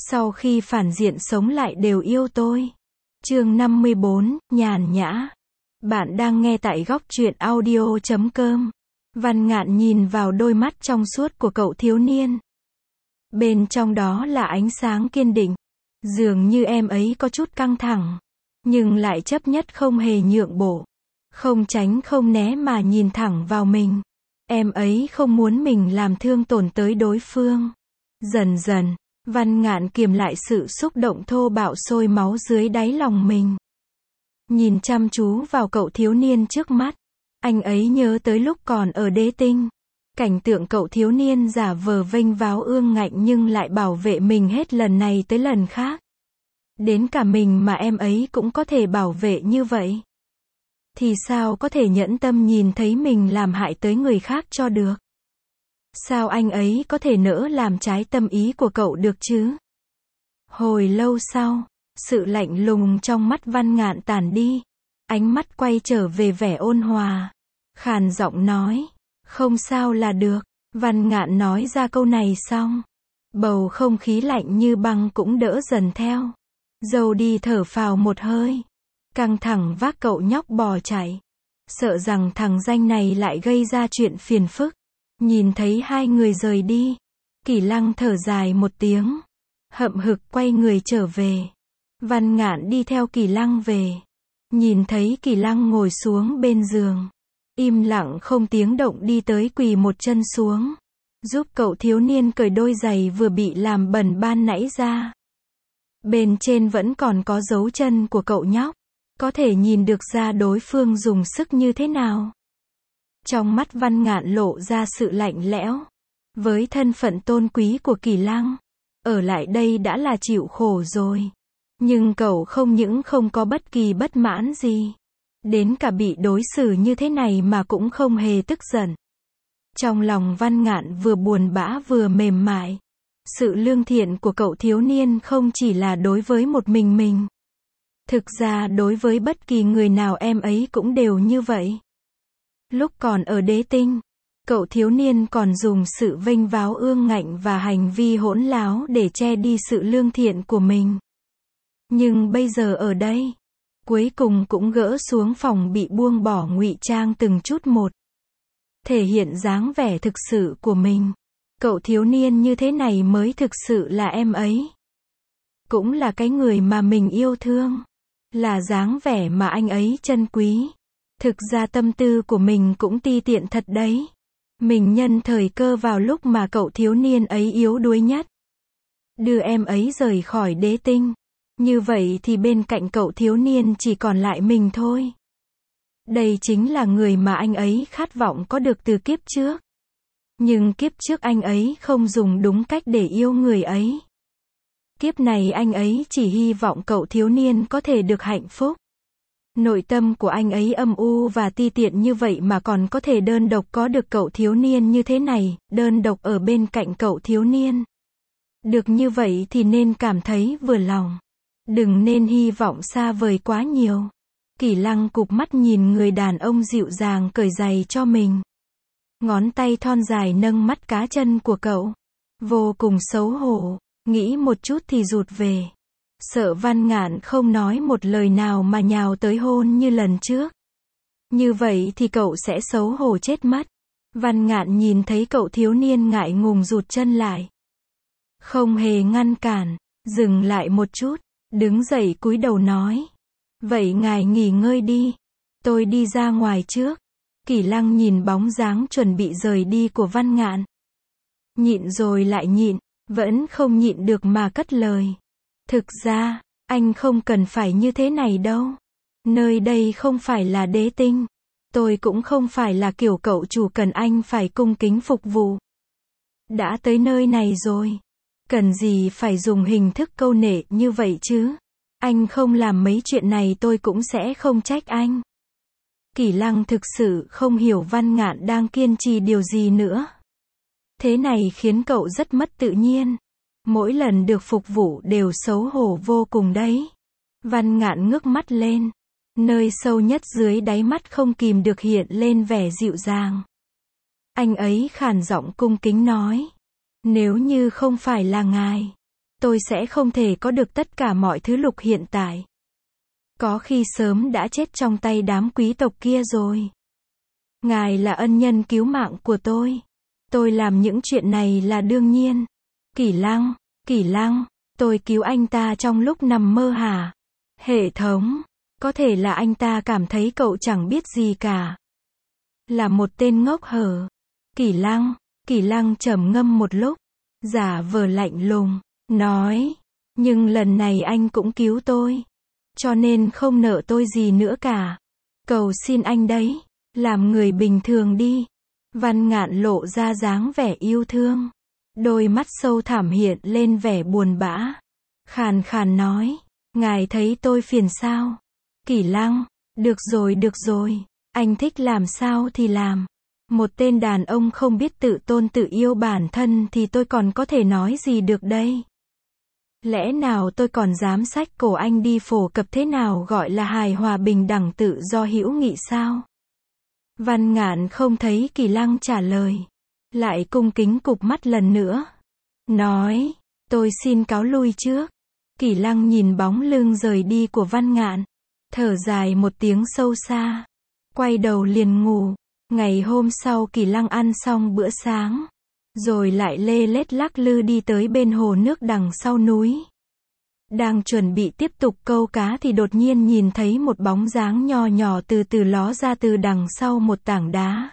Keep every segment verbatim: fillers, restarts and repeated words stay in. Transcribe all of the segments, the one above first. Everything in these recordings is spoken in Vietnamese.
Sau khi phản diện sống lại đều yêu tôi. Chương năm mươi bốn, nhàn nhã. Bạn đang nghe tại góc truyện audio chấm com. Văn Ngạn nhìn vào đôi mắt trong suốt của cậu thiếu niên. Bên trong đó là ánh sáng kiên định. Dường như em ấy có chút căng thẳng, nhưng lại chấp nhất không hề nhượng bộ. Không tránh không né mà nhìn thẳng vào mình. Em ấy không muốn mình làm thương tổn tới đối phương. Dần dần, Văn Ngạn kiềm lại sự xúc động thô bạo sôi máu dưới đáy lòng mình. Nhìn chăm chú vào cậu thiếu niên trước mắt, anh ấy nhớ tới lúc còn ở Đế Tinh. Cảnh tượng cậu thiếu niên giả vờ vênh váo ương ngạnh nhưng lại bảo vệ mình hết lần này tới lần khác. Đến cả mình mà em ấy cũng có thể bảo vệ như vậy. Thì sao có thể nhẫn tâm nhìn thấy mình làm hại tới người khác cho được? Sao anh ấy có thể nỡ làm trái tâm ý của cậu được chứ? Hồi lâu sau, sự lạnh lùng trong mắt Văn Ngạn tản đi. Ánh mắt quay trở về vẻ ôn hòa. Khàn giọng nói, không sao là được. Văn Ngạn nói ra câu này xong, bầu không khí lạnh như băng cũng đỡ dần theo. Dâu đi thở phào một hơi. Căng thẳng vác cậu nhóc bò chạy. Sợ rằng thằng danh này lại gây ra chuyện phiền phức. Nhìn thấy hai người rời đi, Kỳ Lăng thở dài một tiếng, hậm hực quay người trở về. Văn Ngạn đi theo Kỳ Lăng về. Nhìn thấy Kỳ Lăng ngồi xuống bên giường, im lặng không tiếng động đi tới quỳ một chân xuống, giúp cậu thiếu niên cởi đôi giày vừa bị làm bẩn ban nãy ra. Bên trên vẫn còn có dấu chân của cậu nhóc, có thể nhìn được ra đối phương dùng sức như thế nào. Trong mắt Văn Ngạn lộ ra sự lạnh lẽo. Với thân phận tôn quý của Kỳ Lăng, ở lại đây đã là chịu khổ rồi. Nhưng cậu không những không có bất kỳ bất mãn gì, đến cả bị đối xử như thế này mà cũng không hề tức giận. Trong lòng Văn Ngạn vừa buồn bã vừa mềm mại. Sự lương thiện của cậu thiếu niên không chỉ là đối với một mình mình. Thực ra đối với bất kỳ người nào em ấy cũng đều như vậy. Lúc còn ở Đế Tinh, cậu thiếu niên còn dùng sự vênh váo ương ngạnh và hành vi hỗn láo để che đi sự lương thiện của mình. Nhưng bây giờ ở đây, cuối cùng cũng gỡ xuống phòng bị buông bỏ ngụy trang từng chút một. Thể hiện dáng vẻ thực sự của mình. Cậu thiếu niên như thế này mới thực sự là em ấy. Cũng là cái người mà mình yêu thương. Là dáng vẻ mà anh ấy trân quý. Thực ra tâm tư của mình cũng ti tiện thật đấy. Mình nhân thời cơ vào lúc mà cậu thiếu niên ấy yếu đuối nhất. Đưa em ấy rời khỏi Đế Tinh. Như vậy thì bên cạnh cậu thiếu niên chỉ còn lại mình thôi. Đây chính là người mà anh ấy khát vọng có được từ kiếp trước. Nhưng kiếp trước anh ấy không dùng đúng cách để yêu người ấy. Kiếp này anh ấy chỉ hy vọng cậu thiếu niên có thể được hạnh phúc. Nội tâm của anh ấy âm u và ti tiện như vậy mà còn có thể đơn độc có được cậu thiếu niên như thế này, đơn độc ở bên cạnh cậu thiếu niên. Được như vậy thì nên cảm thấy vừa lòng. Đừng nên hy vọng xa vời quá nhiều. Kỳ Lăng cụp mắt nhìn người đàn ông dịu dàng cởi giày cho mình. Ngón tay thon dài nâng mắt cá chân của cậu. Vô cùng xấu hổ, nghĩ một chút thì rụt về. Sợ Văn Ngạn không nói một lời nào mà nhào tới hôn như lần trước. Như vậy thì cậu sẽ xấu hổ chết mất. Văn Ngạn nhìn thấy cậu thiếu niên ngại ngùng rụt chân lại. Không hề ngăn cản, dừng lại một chút, đứng dậy cúi đầu nói. Vậy ngài nghỉ ngơi đi, tôi đi ra ngoài trước. Kỳ Lăng nhìn bóng dáng chuẩn bị rời đi của Văn Ngạn. Nhịn rồi lại nhịn, vẫn không nhịn được mà cất lời. Thực ra, anh không cần phải như thế này đâu. Nơi đây không phải là Đế Tinh. Tôi cũng không phải là kiểu cậu chủ cần anh phải cung kính phục vụ. Đã tới nơi này rồi, cần gì phải dùng hình thức câu nệ như vậy chứ? Anh không làm mấy chuyện này tôi cũng sẽ không trách anh. Kỳ Lăng thực sự không hiểu Văn Ngạn đang kiên trì điều gì nữa. Thế này khiến cậu rất mất tự nhiên. Mỗi lần được phục vụ đều xấu hổ vô cùng đấy. Văn Ngạn ngước mắt lên. Nơi sâu nhất dưới đáy mắt không kìm được hiện lên vẻ dịu dàng. Anh ấy khàn giọng cung kính nói. Nếu như không phải là ngài, tôi sẽ không thể có được tất cả mọi thứ Lục hiện tại. Có khi sớm đã chết trong tay đám quý tộc kia rồi. Ngài là ân nhân cứu mạng của tôi. Tôi làm những chuyện này là đương nhiên. Kỷ Lăng, Kỷ Lăng, tôi cứu anh ta trong lúc nằm mơ hả? Hệ thống, có thể là anh ta cảm thấy cậu chẳng biết gì cả. Là một tên ngốc hở. Kỷ Lăng, Kỷ Lăng trầm ngâm một lúc, giả vờ lạnh lùng, nói, nhưng lần này anh cũng cứu tôi, cho nên không nợ tôi gì nữa cả. Cầu xin anh đấy, làm người bình thường đi. Văn Ngạn lộ ra dáng vẻ yêu thương. Đôi mắt sâu thẳm hiện lên vẻ buồn bã. Khàn khàn nói, ngài thấy tôi phiền sao? Kỷ Lăng, được rồi được rồi, anh thích làm sao thì làm. Một tên đàn ông không biết tự tôn tự yêu bản thân thì tôi còn có thể nói gì được đây? Lẽ nào tôi còn dám xách cổ anh đi phổ cập thế nào gọi là hài hòa bình đẳng tự do hữu nghị sao? Văn Ngạn không thấy Kỷ Lăng trả lời, lại cung kính cụp mắt lần nữa, nói, tôi xin cáo lui trước. Kỷ Lăng nhìn bóng lưng rời đi của Văn Ngạn, thở dài một tiếng sâu xa, quay đầu liền ngủ. Ngày hôm sau Kỷ Lăng ăn xong bữa sáng, rồi lại lê lết lắc lư đi tới bên hồ nước đằng sau núi. Đang chuẩn bị tiếp tục câu cá thì đột nhiên nhìn thấy một bóng dáng nho nhỏ từ từ ló ra từ đằng sau một tảng đá.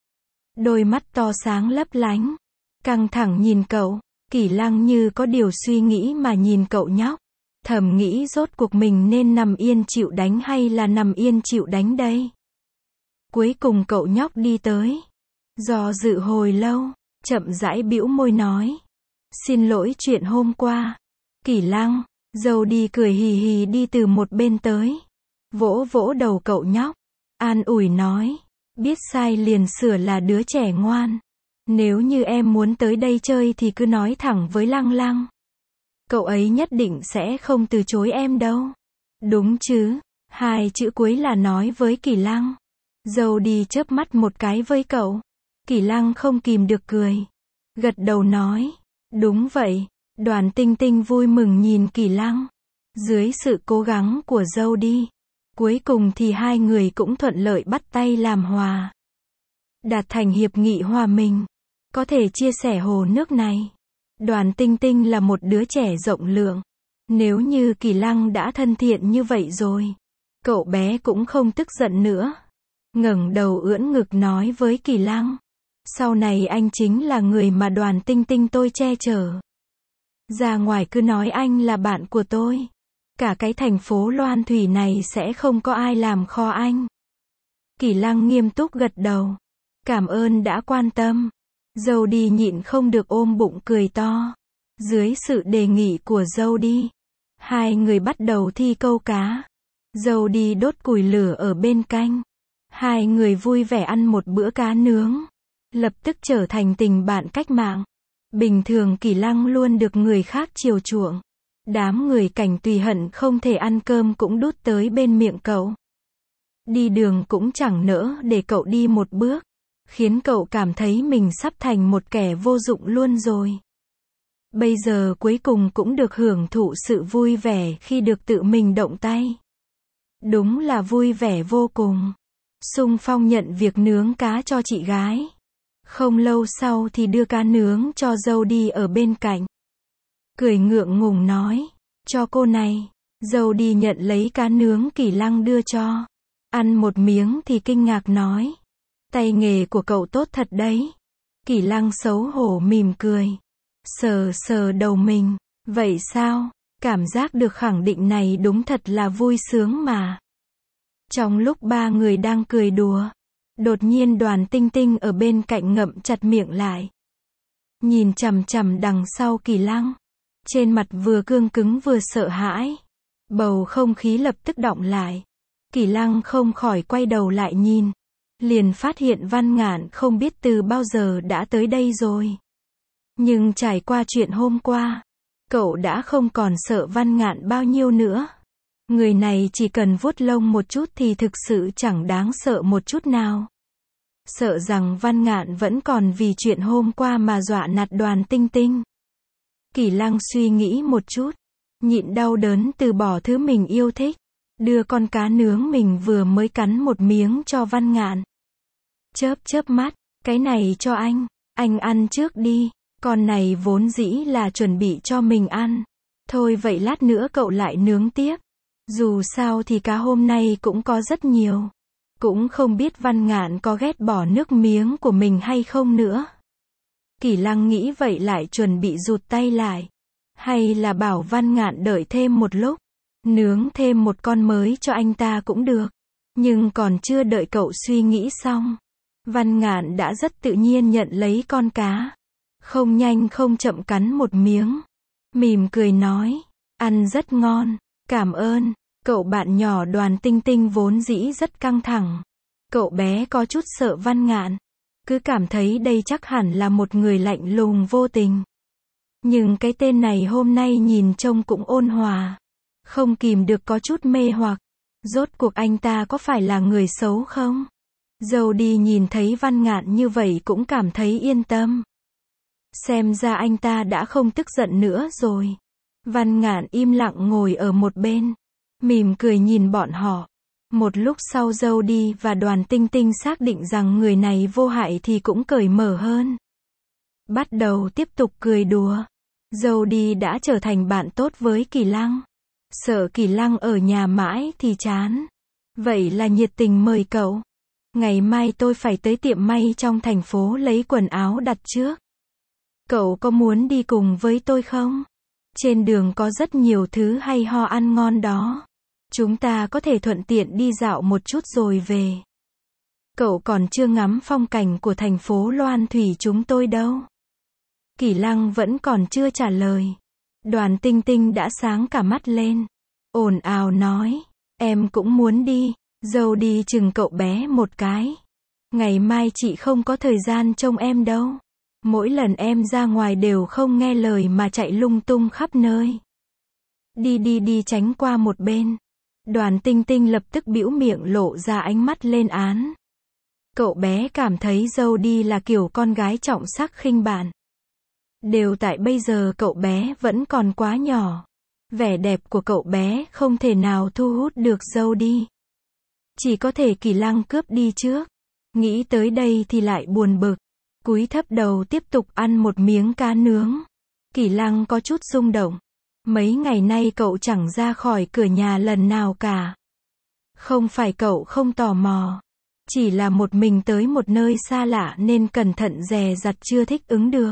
Đôi mắt to sáng lấp lánh, căng thẳng nhìn cậu. Kỷ Lăng như có điều suy nghĩ mà nhìn cậu nhóc, thầm nghĩ rốt cuộc mình nên nằm yên chịu đánh hay là nằm yên chịu đánh đây. Cuối cùng cậu nhóc đi tới, do dự hồi lâu, chậm rãi bĩu môi nói, xin lỗi chuyện hôm qua. Kỷ Lăng, dâu đi cười hì hì đi từ một bên tới, vỗ vỗ đầu cậu nhóc, an ủi nói, biết sai liền sửa là đứa trẻ ngoan. Nếu như em muốn tới đây chơi thì cứ nói thẳng với Lăng Lăng. Cậu ấy nhất định sẽ không từ chối em đâu. Đúng chứ? Hai chữ cuối là nói với Kỷ Lăng. Dâu đi chớp mắt một cái với cậu. Kỷ Lăng không kìm được cười, gật đầu nói, đúng vậy. Đoàn Tinh Tinh vui mừng nhìn Kỷ Lăng. Dưới sự cố gắng của dâu đi, cuối cùng thì hai người cũng thuận lợi bắt tay làm hòa, đạt thành hiệp nghị hòa mình, có thể chia sẻ hồ nước này. Đoàn Tinh Tinh là một đứa trẻ rộng lượng. Nếu như Kỷ Lăng đã thân thiện như vậy rồi, cậu bé cũng không tức giận nữa. Ngẩng đầu ưỡn ngực nói với Kỷ Lăng, sau này anh chính là người mà Đoàn Tinh Tinh tôi che chở. Ra ngoài cứ nói anh là bạn của tôi, cả cái thành phố Loan Thủy này sẽ không có ai làm khó anh. Kỷ Lăng nghiêm túc gật đầu, cảm ơn đã quan tâm. Dâu đi nhịn không được ôm bụng cười to. Dưới sự đề nghị của dâu đi, hai người bắt đầu thi câu cá. Dâu đi đốt củi lửa ở bên canh. Hai người vui vẻ ăn một bữa cá nướng, lập tức trở thành tình bạn cách mạng. Bình thường Kỷ Lăng luôn được người khác chiều chuộng. Đám người Cảnh Tùy hận không thể ăn cơm cũng đút tới bên miệng cậu. Đi đường cũng chẳng nỡ để cậu đi một bước, khiến cậu cảm thấy mình sắp thành một kẻ vô dụng luôn rồi. Bây giờ cuối cùng cũng được hưởng thụ sự vui vẻ khi được tự mình động tay. Đúng là vui vẻ vô cùng. Xung phong nhận việc nướng cá cho chị gái. Không lâu sau thì đưa cá nướng cho dâu đi ở bên cạnh. Cười ngượng ngùng nói, cho cô này. Dâu đi nhận lấy cá nướng Kỷ Lăng đưa cho. Ăn một miếng thì kinh ngạc nói, tay nghề của cậu tốt thật đấy. Kỷ Lăng xấu hổ mỉm cười, sờ sờ đầu mình, vậy sao? Cảm giác được khẳng định này đúng thật là vui sướng mà. Trong lúc ba người đang cười đùa, đột nhiên Đoàn Tinh Tinh ở bên cạnh ngậm chặt miệng lại, nhìn chằm chằm đằng sau Kỷ Lăng, trên mặt vừa cương cứng vừa sợ hãi. Bầu không khí lập tức đọng lại. Kỷ Lăng không khỏi quay đầu lại nhìn, liền phát hiện Văn Ngạn không biết từ bao giờ đã tới đây rồi. Nhưng trải qua chuyện hôm qua, cậu đã không còn sợ Văn Ngạn bao nhiêu nữa. Người này chỉ cần vuốt lông một chút thì thực sự chẳng đáng sợ một chút nào. Sợ rằng Văn Ngạn vẫn còn vì chuyện hôm qua mà dọa nạt Đoàn Tinh Tinh. Kỳ Lăng suy nghĩ một chút, nhịn đau đớn từ bỏ thứ mình yêu thích, đưa con cá nướng mình vừa mới cắn một miếng cho Văn Ngạn. Chớp chớp mắt, cái này cho anh, anh ăn trước đi, con này vốn dĩ là chuẩn bị cho mình ăn. Thôi vậy lát nữa cậu lại nướng tiếp. Dù sao thì cá hôm nay cũng có rất nhiều. Cũng không biết Văn Ngạn có ghét bỏ nước miếng của mình hay không nữa. Kỳ Lăng nghĩ vậy lại chuẩn bị rụt tay lại. Hay là bảo Văn Ngạn đợi thêm một lúc, nướng thêm một con mới cho anh ta cũng được. Nhưng còn chưa đợi cậu suy nghĩ xong, Văn Ngạn đã rất tự nhiên nhận lấy con cá. Không nhanh không chậm cắn một miếng. Mỉm cười nói, ăn rất ngon, cảm ơn. Cậu bạn nhỏ Đoàn Tinh Tinh vốn dĩ rất căng thẳng. Cậu bé có chút sợ Văn Ngạn. Cứ cảm thấy đây chắc hẳn là một người lạnh lùng vô tình. Nhưng cái tên này hôm nay nhìn trông cũng ôn hòa. Không kìm được có chút mê hoặc. Rốt cuộc anh ta có phải là người xấu không? Jody nhìn thấy Văn Ngạn như vậy cũng cảm thấy yên tâm. Xem ra anh ta đã không tức giận nữa rồi. Văn Ngạn im lặng ngồi ở một bên, mỉm cười nhìn bọn họ. Một lúc sau Jody và Đoàn Tinh Tinh xác định rằng người này vô hại thì cũng cởi mở hơn. Bắt đầu tiếp tục cười đùa. Jody đã trở thành bạn tốt với Kỳ Lăng. Sợ Kỳ Lăng ở nhà mãi thì chán. Vậy là nhiệt tình mời cậu. Ngày mai tôi phải tới tiệm may trong thành phố lấy quần áo đặt trước. Cậu có muốn đi cùng với tôi không? Trên đường có rất nhiều thứ hay ho ăn ngon đó. Chúng ta có thể thuận tiện đi dạo một chút rồi về. Cậu còn chưa ngắm phong cảnh của thành phố Loan Thủy chúng tôi đâu. Kỳ Lăng vẫn còn chưa trả lời. Đoàn Tinh Tinh đã sáng cả mắt lên. Ồn ào nói, em cũng muốn đi. Dâu đi chừng cậu bé một cái. Ngày mai chị không có thời gian trông em đâu. Mỗi lần em ra ngoài đều không nghe lời mà chạy lung tung khắp nơi. Đi đi đi tránh qua một bên. Đoàn Tinh Tinh lập tức bĩu miệng lộ ra ánh mắt lên án. Cậu bé cảm thấy dâu đi là kiểu con gái trọng sắc khinh bạn. Đều tại bây giờ cậu bé vẫn còn quá nhỏ. Vẻ đẹp của cậu bé không thể nào thu hút được dâu đi. Chỉ có thể Kỳ Lăng cướp đi trước. Nghĩ tới đây thì lại buồn bực. Cúi thấp đầu tiếp tục ăn một miếng cá nướng. Kỳ Lăng có chút rung động. Mấy ngày nay cậu chẳng ra khỏi cửa nhà lần nào cả. Không phải cậu không tò mò. Chỉ là một mình tới một nơi xa lạ nên cẩn thận dè dặt chưa thích ứng được.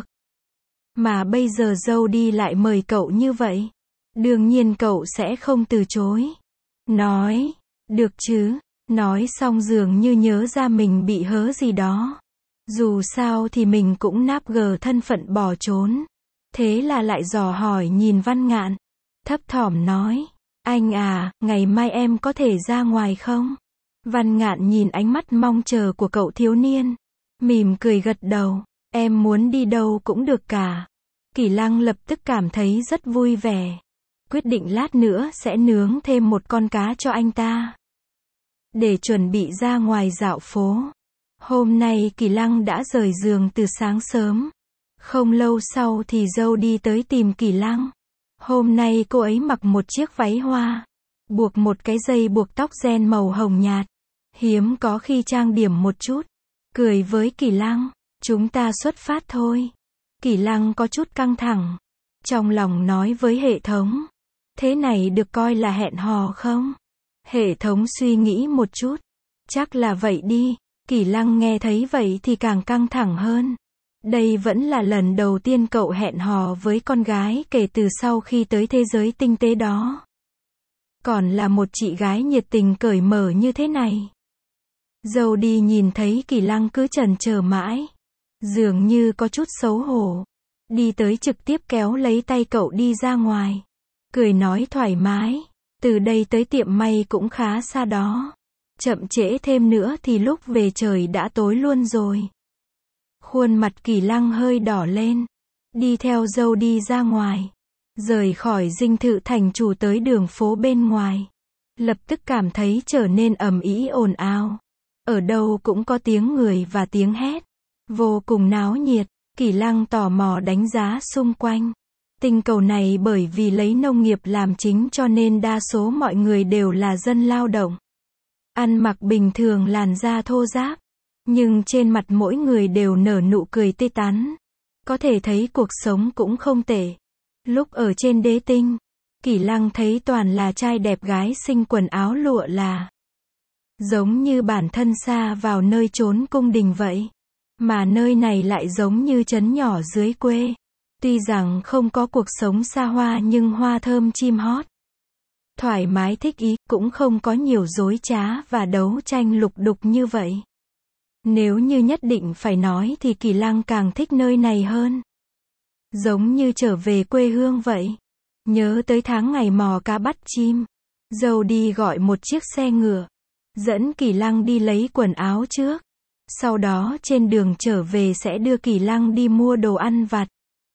Mà bây giờ dâu đi lại mời cậu như vậy. Đương nhiên cậu sẽ không từ chối. Nói, được chứ. Nói xong dường như nhớ ra mình bị hớ gì đó. Dù sao thì mình cũng náp gờ thân phận bỏ trốn. Thế là lại dò hỏi nhìn Văn Ngạn. Thấp thỏm nói, anh à, ngày mai em có thể ra ngoài không? Văn Ngạn nhìn ánh mắt mong chờ của cậu thiếu niên. Mỉm cười gật đầu, em muốn đi đâu cũng được cả. Kỳ Lăng lập tức cảm thấy rất vui vẻ. Quyết định lát nữa sẽ nướng thêm một con cá cho anh ta. Để chuẩn bị ra ngoài dạo phố. Hôm nay Kỳ Lăng đã rời giường từ sáng sớm. Không lâu sau thì dâu đi tới tìm Kỳ Lăng. Hôm nay cô ấy mặc một chiếc váy hoa. Buộc một cái dây buộc tóc ren màu hồng nhạt. Hiếm có khi trang điểm một chút. Cười với Kỳ Lăng. Chúng ta xuất phát thôi. Kỳ Lăng có chút căng thẳng. Trong lòng nói với hệ thống. Thế này được coi là hẹn hò không? Hệ thống suy nghĩ một chút. Chắc là vậy đi. Kỳ Lăng nghe thấy vậy thì càng căng thẳng hơn. Đây vẫn là lần đầu tiên cậu hẹn hò với con gái kể từ sau khi tới thế giới tinh tế đó. Còn là một chị gái nhiệt tình cởi mở như thế này. Dâu đi nhìn thấy Kỳ Lăng cứ chần chờ mãi. Dường như có chút xấu hổ. Đi tới trực tiếp kéo lấy tay cậu đi ra ngoài. Cười nói thoải mái. Từ đây tới tiệm may cũng khá xa đó. Chậm trễ thêm nữa thì lúc về trời đã tối luôn rồi. Khuôn mặt Kỳ Lăng hơi đỏ lên. Đi theo dâu đi ra ngoài. Rời khỏi dinh thự thành chủ tới đường phố bên ngoài. Lập tức cảm thấy trở nên ầm ĩ ồn ào. Ở đâu cũng có tiếng người và tiếng hét. Vô cùng náo nhiệt. Kỳ Lăng tò mò đánh giá xung quanh. Tinh cầu này bởi vì lấy nông nghiệp làm chính cho nên đa số mọi người đều là dân lao động. Ăn mặc bình thường, làn da thô ráp. Nhưng trên mặt mỗi người đều nở nụ cười tươi tắn. Có thể thấy cuộc sống cũng không tệ. Lúc ở trên đế tinh, Kỷ Lăng thấy toàn là trai đẹp gái xinh quần áo lụa là. Giống như bản thân xa vào nơi chốn cung đình vậy. Mà nơi này lại giống như trấn nhỏ dưới quê. Tuy rằng không có cuộc sống xa hoa nhưng hoa thơm chim hót. Thoải mái thích ý, cũng không có nhiều dối trá và đấu tranh lục đục như vậy. Nếu như nhất định phải nói thì Kỷ Lăng càng thích nơi này hơn. Giống như trở về quê hương vậy. Nhớ tới tháng ngày mò cá bắt chim. Dâu đi gọi một chiếc xe ngựa. Dẫn Kỷ Lăng đi lấy quần áo trước. Sau đó trên đường trở về sẽ đưa Kỷ Lăng đi mua đồ ăn vặt.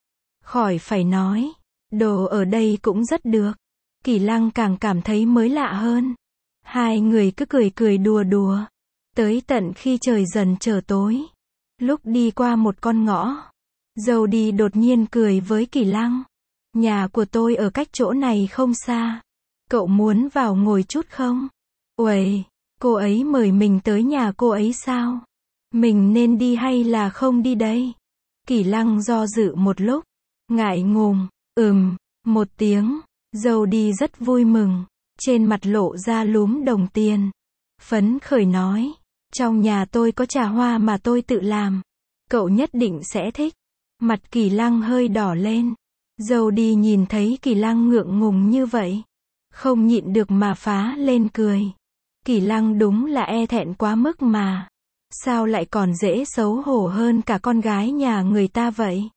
Khỏi phải nói. Đồ ở đây cũng rất được. Kỷ Lăng càng cảm thấy mới lạ hơn. Hai người cứ cười cười đùa đùa. Tới tận khi trời dần trở tối. Lúc đi qua một con ngõ. Dâu đi đột nhiên cười với Kỷ Lăng. Nhà của tôi ở cách chỗ này không xa. Cậu muốn vào ngồi chút không? Uầy, cô ấy mời mình tới nhà cô ấy sao? Mình nên đi hay là không đi đây? Kỷ Lăng do dự một lúc. Ngại ngùng, ừm, một tiếng. Dâu đi rất vui mừng. Trên mặt lộ ra lúm đồng tiền. Phấn khởi nói. Trong nhà tôi có trà hoa mà tôi tự làm. Cậu nhất định sẽ thích. Mặt Kỷ Lăng hơi đỏ lên. Dâu đi nhìn thấy Kỷ Lăng ngượng ngùng như vậy. Không nhịn được mà phá lên cười. Kỷ Lăng đúng là e thẹn quá mức mà. Sao lại còn dễ xấu hổ hơn cả con gái nhà người ta vậy?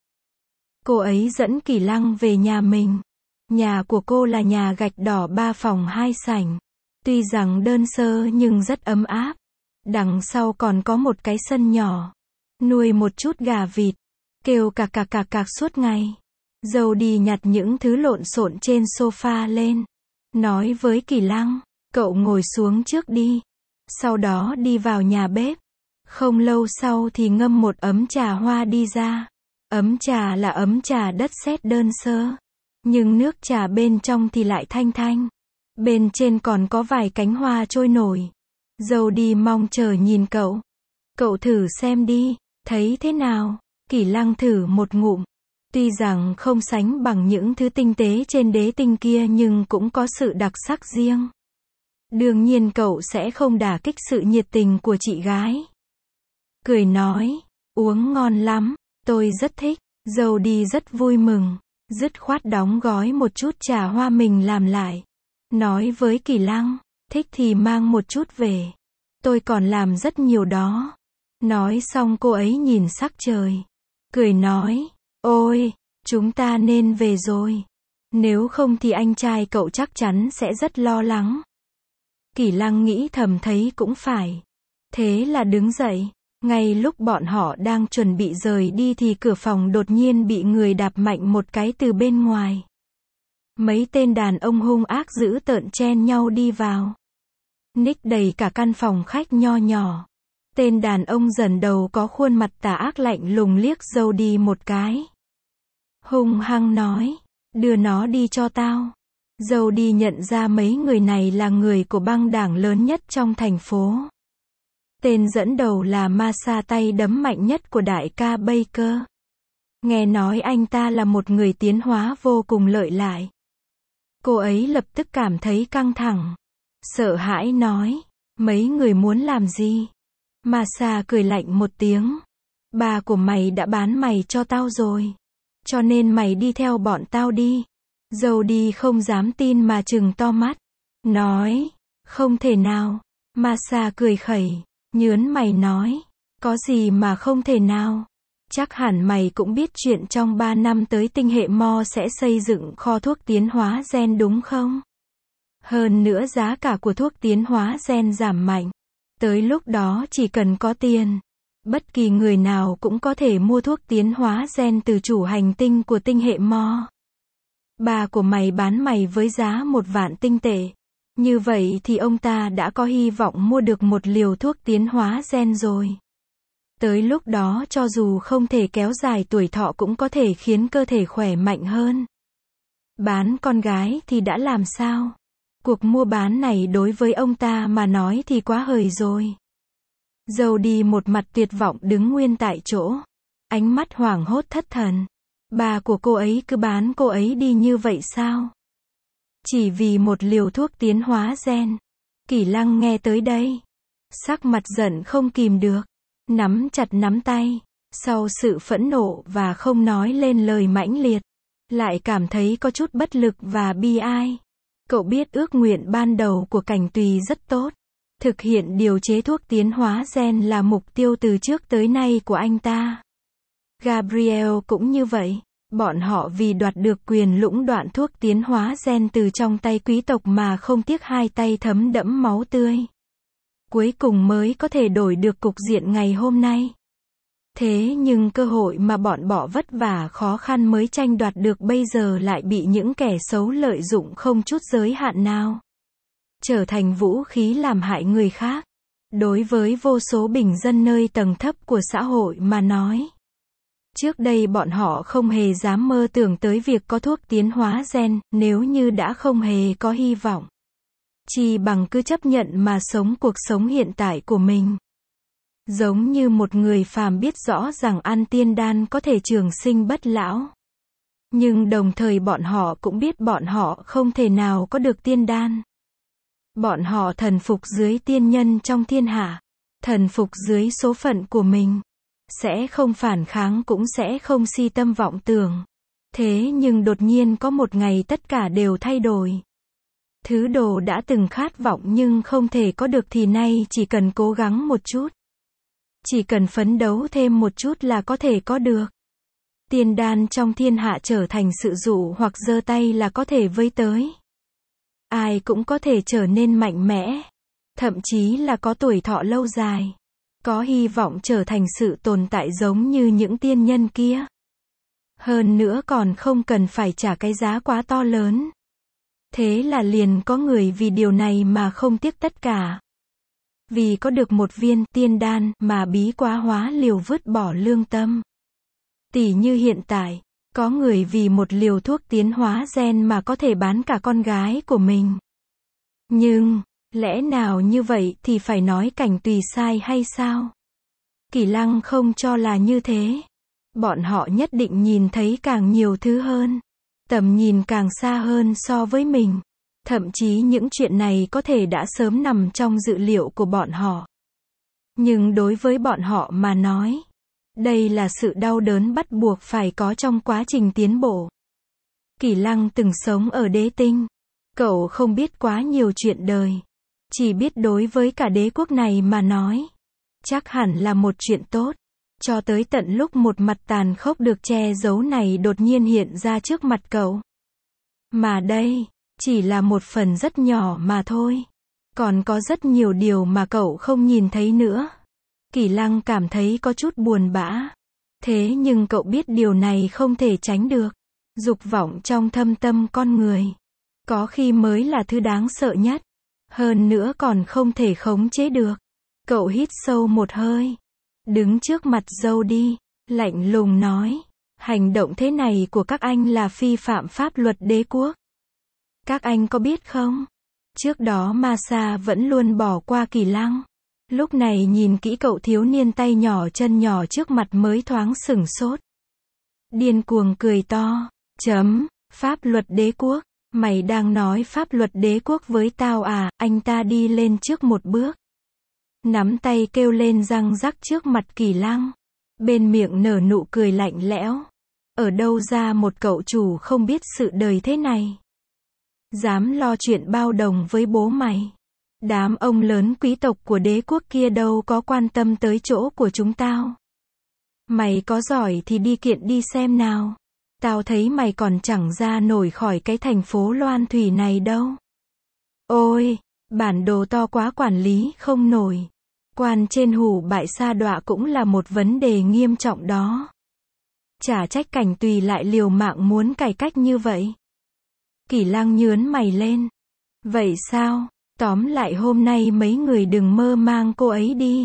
Cô ấy dẫn Kỷ Lăng về nhà mình. Nhà của cô là nhà gạch đỏ ba phòng hai sảnh. Tuy rằng đơn sơ nhưng rất ấm áp. Đằng sau còn có một cái sân nhỏ. Nuôi một chút gà vịt. Kêu cạc cạc cạc cạc suốt ngày. Dâu đi nhặt những thứ lộn xộn trên sofa lên. Nói với Kỷ Lăng. Cậu ngồi xuống trước đi. Sau đó đi vào nhà bếp. Không lâu sau thì ngâm một ấm trà hoa đi ra. Ấm trà là ấm trà đất sét đơn sơ. Nhưng nước trà bên trong thì lại thanh thanh. Bên trên còn có vài cánh hoa trôi nổi. Dâu đi mong chờ nhìn cậu. Cậu thử xem đi, thấy thế nào? Kỷ Lăng thử một ngụm. Tuy rằng không sánh bằng những thứ tinh tế trên đế tinh kia nhưng cũng có sự đặc sắc riêng. Đương nhiên cậu sẽ không đả kích sự nhiệt tình của chị gái. Cười nói, uống ngon lắm, tôi rất thích. Dâu đi rất vui mừng. Dứt khoát đóng gói một chút trà hoa mình làm lại. Nói với Kỷ Lăng, thích thì mang một chút về. Tôi còn làm rất nhiều đó. Nói xong cô ấy nhìn sắc trời. Cười nói, ôi, chúng ta nên về rồi. Nếu không thì anh trai cậu chắc chắn sẽ rất lo lắng. Kỷ Lăng nghĩ thầm thấy cũng phải. Thế là đứng dậy. Ngay lúc bọn họ đang chuẩn bị rời đi thì cửa phòng đột nhiên bị người đạp mạnh một cái từ bên ngoài. Mấy tên đàn ông hung ác dữ tợn chen nhau đi vào. Ních đầy cả căn phòng khách nho nhỏ. Tên đàn ông dần đầu có khuôn mặt tà ác lạnh lùng liếc Dâu đi một cái. Hung hăng nói, đưa nó đi cho tao. Dâu đi nhận ra mấy người này là người của băng đảng lớn nhất trong thành phố. Tên dẫn đầu là Masa, tay đấm mạnh nhất của đại ca Baker. Nghe nói anh ta là một người tiến hóa vô cùng lợi hại. Cô ấy lập tức cảm thấy căng thẳng. Sợ hãi nói, mấy người muốn làm gì? Masa cười lạnh một tiếng. Ba của mày đã bán mày cho tao rồi. Cho nên mày đi theo bọn tao đi. Dâu đi không dám tin mà trừng to mắt. Nói, không thể nào. Masa cười khẩy. Nhớn mày nói, có gì mà không thể nào. Chắc hẳn mày cũng biết chuyện trong ba năm tới tinh hệ Mo sẽ xây dựng kho thuốc tiến hóa gen đúng không? Hơn nữa giá cả của thuốc tiến hóa gen giảm mạnh. Tới lúc đó chỉ cần có tiền, bất kỳ người nào cũng có thể mua thuốc tiến hóa gen từ chủ hành tinh của tinh hệ Mo. Ba của mày bán mày với giá một vạn tinh tệ. Như vậy thì ông ta đã có hy vọng mua được một liều thuốc tiến hóa gen rồi. Tới lúc đó cho dù không thể kéo dài tuổi thọ cũng có thể khiến cơ thể khỏe mạnh hơn. Bán con gái thì đã làm sao? Cuộc mua bán này đối với ông ta mà nói thì quá hời rồi. Jody một mặt tuyệt vọng đứng nguyên tại chỗ. Ánh mắt hoảng hốt thất thần. Bà của cô ấy cứ bán cô ấy đi như vậy sao? Chỉ vì một liều thuốc tiến hóa gen. Kỷ Lăng nghe tới đây. Sắc mặt giận không kìm được. Nắm chặt nắm tay. Sau sự phẫn nộ và không nói lên lời mãnh liệt. Lại cảm thấy có chút bất lực và bi ai. Cậu biết ước nguyện ban đầu của Cảnh Tùy rất tốt. Thực hiện điều chế thuốc tiến hóa gen là mục tiêu từ trước tới nay của anh ta. Gabriel cũng như vậy. Bọn họ vì đoạt được quyền lũng đoạn thuốc tiến hóa gen từ trong tay quý tộc mà không tiếc hai tay thấm đẫm máu tươi. Cuối cùng mới có thể đổi được cục diện ngày hôm nay. Thế nhưng cơ hội mà bọn bỏ vất vả khó khăn mới tranh đoạt được bây giờ lại bị những kẻ xấu lợi dụng không chút giới hạn nào. Trở thành vũ khí làm hại người khác. Đối với vô số bình dân nơi tầng thấp của xã hội mà nói. Trước đây bọn họ không hề dám mơ tưởng tới việc có thuốc tiến hóa gen, nếu như đã không hề có hy vọng. Chỉ bằng cứ chấp nhận mà sống cuộc sống hiện tại của mình. Giống như một người phàm biết rõ rằng ăn tiên đan có thể trường sinh bất lão. Nhưng đồng thời bọn họ cũng biết bọn họ không thể nào có được tiên đan. Bọn họ thần phục dưới tiên nhân trong thiên hạ. Thần phục dưới số phận của mình. Sẽ không phản kháng cũng sẽ không si tâm vọng tưởng. Thế nhưng đột nhiên có một ngày tất cả đều thay đổi. Thứ đồ đã từng khát vọng nhưng không thể có được thì nay chỉ cần cố gắng một chút. Chỉ cần phấn đấu thêm một chút là có thể có được. Tiên đan trong thiên hạ trở thành sự dụ hoặc giơ tay là có thể với tới. Ai cũng có thể trở nên mạnh mẽ. Thậm chí là có tuổi thọ lâu dài. Có hy vọng trở thành sự tồn tại giống như những tiên nhân kia. Hơn nữa còn không cần phải trả cái giá quá to lớn. Thế là liền có người vì điều này mà không tiếc tất cả. Vì có được một viên tiên đan mà bí quá hóa liều vứt bỏ lương tâm. Tỉ như hiện tại, có người vì một liều thuốc tiến hóa gen mà có thể bán cả con gái của mình. Nhưng, lẽ nào như vậy thì phải nói Cảnh Tùy sai hay sao? Kỷ Lăng không cho là như thế. Bọn họ nhất định nhìn thấy càng nhiều thứ hơn. Tầm nhìn càng xa hơn so với mình. Thậm chí những chuyện này có thể đã sớm nằm trong dự liệu của bọn họ. Nhưng đối với bọn họ mà nói, đây là sự đau đớn bắt buộc phải có trong quá trình tiến bộ. Kỷ Lăng từng sống ở đế tinh. Cậu không biết quá nhiều chuyện đời. Chỉ biết đối với cả đế quốc này mà nói, chắc hẳn là một chuyện tốt. Cho tới tận lúc một mặt tàn khốc được che giấu này đột nhiên hiện ra trước mặt cậu. Mà đây, chỉ là một phần rất nhỏ mà thôi. Còn có rất nhiều điều mà cậu không nhìn thấy nữa. Kỷ Lăng cảm thấy có chút buồn bã. Thế nhưng cậu biết điều này không thể tránh được. Dục vọng trong thâm tâm con người. Có khi mới là thứ đáng sợ nhất. Hơn nữa còn không thể khống chế được. Cậu hít sâu một hơi. Đứng trước mặt Jody, lạnh lùng nói. Hành động thế này của các anh là vi phạm pháp luật đế quốc. Các anh có biết không? Trước đó Masa vẫn luôn bỏ qua Kỷ Lăng. Lúc này nhìn kỹ cậu thiếu niên tay nhỏ chân nhỏ trước mặt mới thoáng sửng sốt. Điên cuồng cười to. Chấm, pháp luật đế quốc. Mày đang nói pháp luật đế quốc với tao à? Anh ta đi lên trước một bước. Nắm tay kêu lên răng rắc trước mặt Kỷ Lăng. Bên miệng nở nụ cười lạnh lẽo. Ở đâu ra một cậu chủ không biết sự đời thế này? Dám lo chuyện bao đồng với bố mày. Đám ông lớn quý tộc của đế quốc kia đâu có quan tâm tới chỗ của chúng tao. Mày có giỏi thì đi kiện đi xem nào. Tao thấy mày còn chẳng ra nổi khỏi cái thành phố loan thủy này đâu. Ôi, bản đồ to quá quản lý không nổi. Quan trên hủ bại sa đọa cũng là một vấn đề nghiêm trọng đó. Chả trách Cảnh Tùy lại liều mạng muốn cải cách như vậy. Kỷ Lăng nhướn mày lên. Vậy sao? Tóm lại hôm nay mấy người đừng mơ mang cô ấy đi.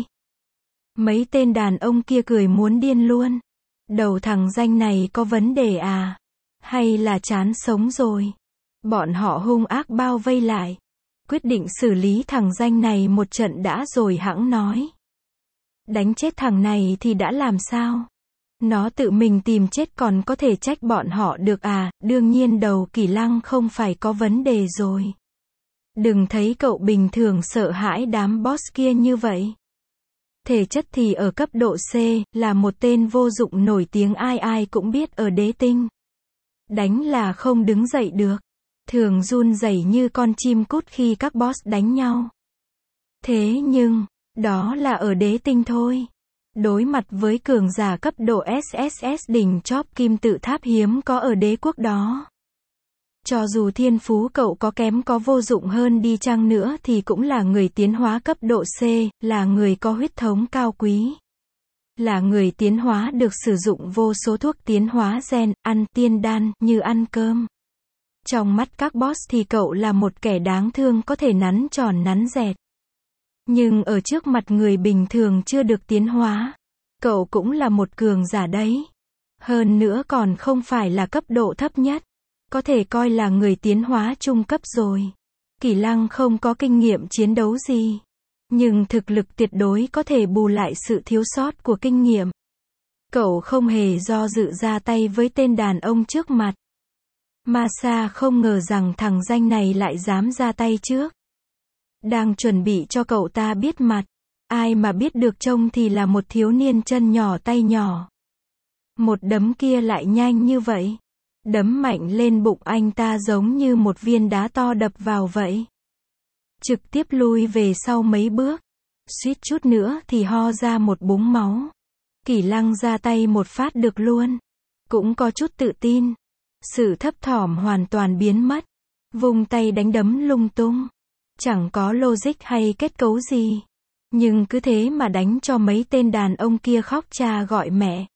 Mấy tên đàn ông kia cười muốn điên luôn. Đầu thằng danh này có vấn đề à? Hay là chán sống rồi? Bọn họ hung ác bao vây lại. Quyết định xử lý thằng danh này một trận đã rồi hẵng nói. Đánh chết thằng này thì đã làm sao? Nó tự mình tìm chết còn có thể trách bọn họ được à? Đương nhiên đầu Kỳ Lăng không phải có vấn đề rồi. Đừng thấy cậu bình thường sợ hãi đám boss kia như vậy. Thể chất thì ở cấp độ C, là một tên vô dụng nổi tiếng ai ai cũng biết ở đế tinh. Đánh là không đứng dậy được. Thường run rẩy như con chim cút khi các boss đánh nhau. Thế nhưng, đó là ở đế tinh thôi. Đối mặt với cường giả cấp độ ét ét ét đỉnh chóp kim tự tháp hiếm có ở đế quốc đó. Cho dù thiên phú cậu có kém có vô dụng hơn đi chăng nữa thì cũng là người tiến hóa cấp độ C, là người có huyết thống cao quý. Là người tiến hóa được sử dụng vô số thuốc tiến hóa gen, ăn tiên đan như ăn cơm. Trong mắt các boss thì cậu là một kẻ đáng thương có thể nắn tròn nắn dẹt. Nhưng ở trước mặt người bình thường chưa được tiến hóa, cậu cũng là một cường giả đấy. Hơn nữa còn không phải là cấp độ thấp nhất. Có thể coi là người tiến hóa trung cấp rồi. Kỳ Lăng không có kinh nghiệm chiến đấu gì. Nhưng thực lực tuyệt đối có thể bù lại sự thiếu sót của kinh nghiệm. Cậu không hề do dự ra tay với tên đàn ông trước mặt. Masa không ngờ rằng thằng danh này lại dám ra tay trước. Đang chuẩn bị cho cậu ta biết mặt. Ai mà biết được trông thì là một thiếu niên chân nhỏ tay nhỏ. Một đấm kia lại nhanh như vậy. Đấm mạnh lên bụng anh ta giống như một viên đá to đập vào vậy. Trực tiếp lui về sau mấy bước. Suýt chút nữa thì ho ra một búng máu. Kỳ Lăng ra tay một phát được luôn. Cũng có chút tự tin. Sự thấp thỏm hoàn toàn biến mất. Vung tay đánh đấm lung tung. Chẳng có logic hay kết cấu gì. Nhưng cứ thế mà đánh cho mấy tên đàn ông kia khóc cha gọi mẹ.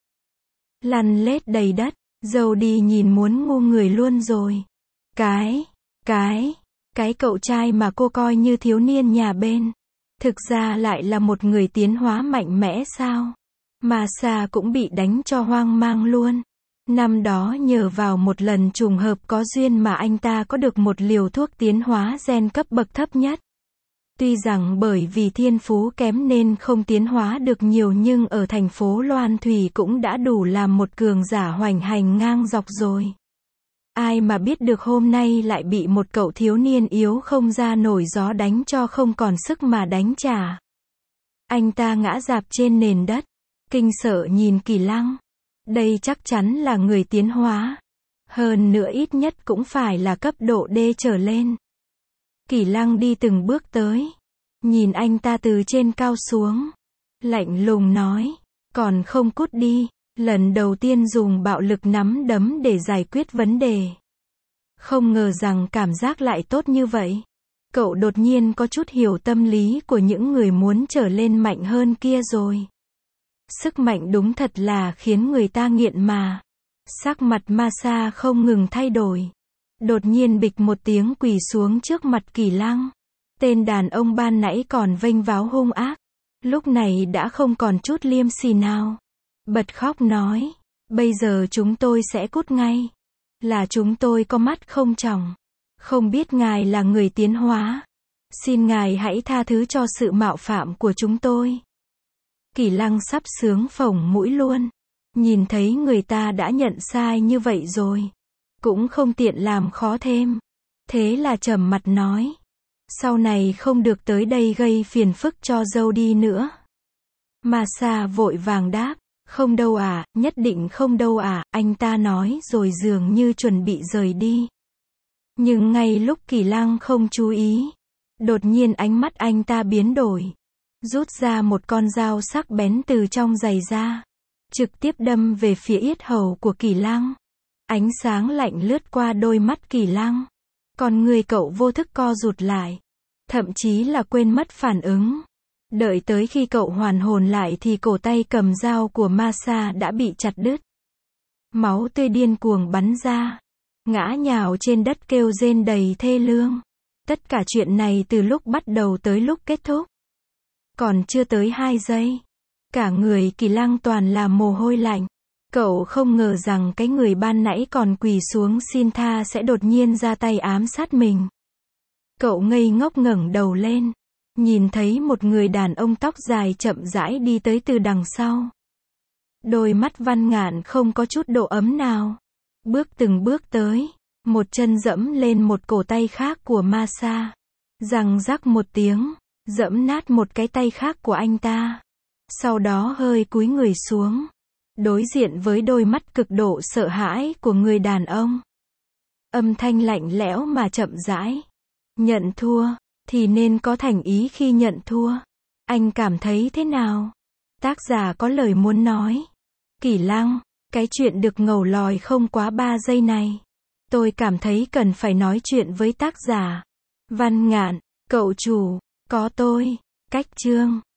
Lăn lết đầy đất. Dâu đi nhìn muốn ngu người luôn rồi. Cái, cái, cái cậu trai mà cô coi như thiếu niên nhà bên. Thực ra lại là một người tiến hóa mạnh mẽ sao? Masa cũng bị đánh cho hoang mang luôn. Năm đó nhờ vào một lần trùng hợp có duyên mà anh ta có được một liều thuốc tiến hóa gen cấp bậc thấp nhất. Tuy rằng bởi vì thiên phú kém nên không tiến hóa được nhiều nhưng ở thành phố Loan Thủy cũng đã đủ làm một cường giả hoành hành ngang dọc rồi. Ai mà biết được hôm nay lại bị một cậu thiếu niên yếu không ra nổi gió đánh cho không còn sức mà đánh trả. Anh ta ngã rạp trên nền đất, kinh sợ nhìn Kỳ Lăng. Đây chắc chắn là người tiến hóa. Hơn nữa ít nhất cũng phải là cấp độ D trở lên. Kỳ Lăng đi từng bước tới. Nhìn anh ta từ trên cao xuống. Lạnh lùng nói. Còn không cút đi. Lần đầu tiên dùng bạo lực nắm đấm để giải quyết vấn đề. Không ngờ rằng cảm giác lại tốt như vậy. Cậu đột nhiên có chút hiểu tâm lý của những người muốn trở lên mạnh hơn kia rồi. Sức mạnh đúng thật là khiến người ta nghiện mà. Sắc mặt Masa không ngừng thay đổi. Đột nhiên bịch một tiếng quỳ xuống trước mặt Kỳ Lăng. Tên đàn ông ban nãy còn vênh váo hung ác. Lúc này đã không còn chút liêm sỉ nào. Bật khóc nói. Bây giờ chúng tôi sẽ cút ngay. Là chúng tôi có mắt không tròng. Không biết ngài là người tiến hóa. Xin ngài hãy tha thứ cho sự mạo phạm của chúng tôi. Kỳ Lăng sắp sướng phồng mũi luôn. Nhìn thấy người ta đã nhận sai như vậy rồi. Cũng không tiện làm khó thêm. Thế là trầm mặt nói. Sau này không được tới đây gây phiền phức cho dâu đi nữa. Masa vội vàng đáp. Không đâu à, nhất định không đâu à, anh ta nói rồi dường như chuẩn bị rời đi. Nhưng ngay lúc Kỳ Lăng không chú ý. Đột nhiên ánh mắt anh ta biến đổi. Rút ra một con dao sắc bén từ trong giày ra. Trực tiếp đâm về phía yết hầu của Kỳ Lăng. Ánh sáng lạnh lướt qua đôi mắt Kỳ Lăng. Còn người cậu vô thức co rụt lại. Thậm chí là quên mất phản ứng. Đợi tới khi cậu hoàn hồn lại thì cổ tay cầm dao của Masa đã bị chặt đứt. Máu tươi điên cuồng bắn ra. Ngã nhào trên đất kêu rên đầy thê lương. Tất cả chuyện này từ lúc bắt đầu tới lúc kết thúc. Còn chưa tới hai giây. Cả người Kỳ Lăng toàn là mồ hôi lạnh. Cậu không ngờ rằng cái người ban nãy còn quỳ xuống xin tha sẽ đột nhiên ra tay ám sát mình. Cậu ngây ngốc ngẩng đầu lên, nhìn thấy một người đàn ông tóc dài chậm rãi đi tới từ đằng sau. Đôi mắt Văn Ngạn không có chút độ ấm nào. Bước từng bước tới, một chân dẫm lên một cổ tay khác của Ma Sa. Răng rắc một tiếng, dẫm nát một cái tay khác của anh ta. Sau đó hơi cúi người xuống, đối diện với đôi mắt cực độ sợ hãi của người đàn ông. Âm thanh lạnh lẽo mà chậm rãi. Nhận thua, thì nên có thành ý khi nhận thua. Anh cảm thấy thế nào? Tác giả có lời muốn nói. Kỷ Lăng, cái chuyện được ngầu lòi không quá ba giây này. Tôi cảm thấy cần phải nói chuyện với tác giả. Văn Ngạn, cậu chủ, có tôi, Cách Chương.